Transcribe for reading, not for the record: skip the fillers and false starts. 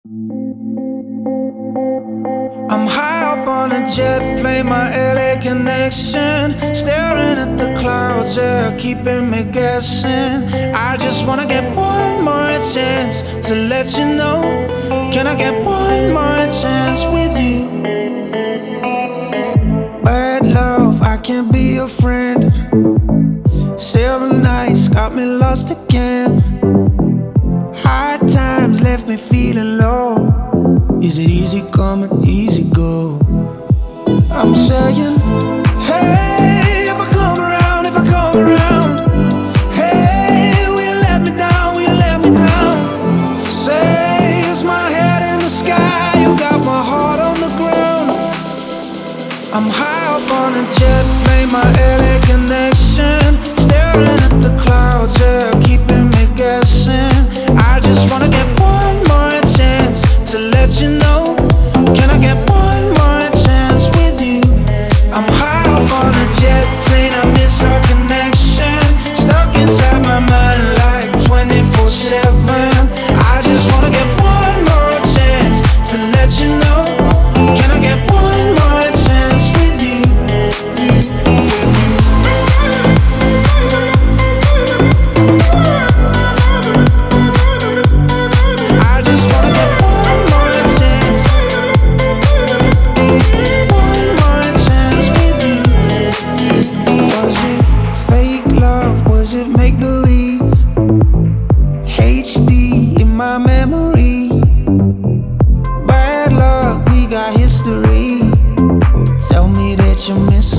I'm high up on a jet plane, my LA connection. Staring at the clouds, yeah, keeping me guessing. I just wanna get one more chance to let you know. Can I get one more chance with you? Bad love, I can't be your friend. Several nights got me lost again. Hard times left me feeling low. Is it easy coming, easy go? I'm saying, hey, if I come around, if I come around, hey, will you let me down, will you let me down? Say, is my head in the sky, you got my heart on the ground. I'm high up on a jet plane, my LA connection. Staring at the clouds, yeah, keeping me guessing. I just wanna get one more chance to let you know. Can I get one more chance with you? I'm high up on a jet plane, I miss our connection. Stuck inside my mind like 24/7. I just wanna get one more chance to let you know. Can I get one more chance with you? I just wanna get one more chance. One more chance with you. Was it fake love? Was it make-believe? HD in my memory. Bad luck, we got history. Tell me that you miss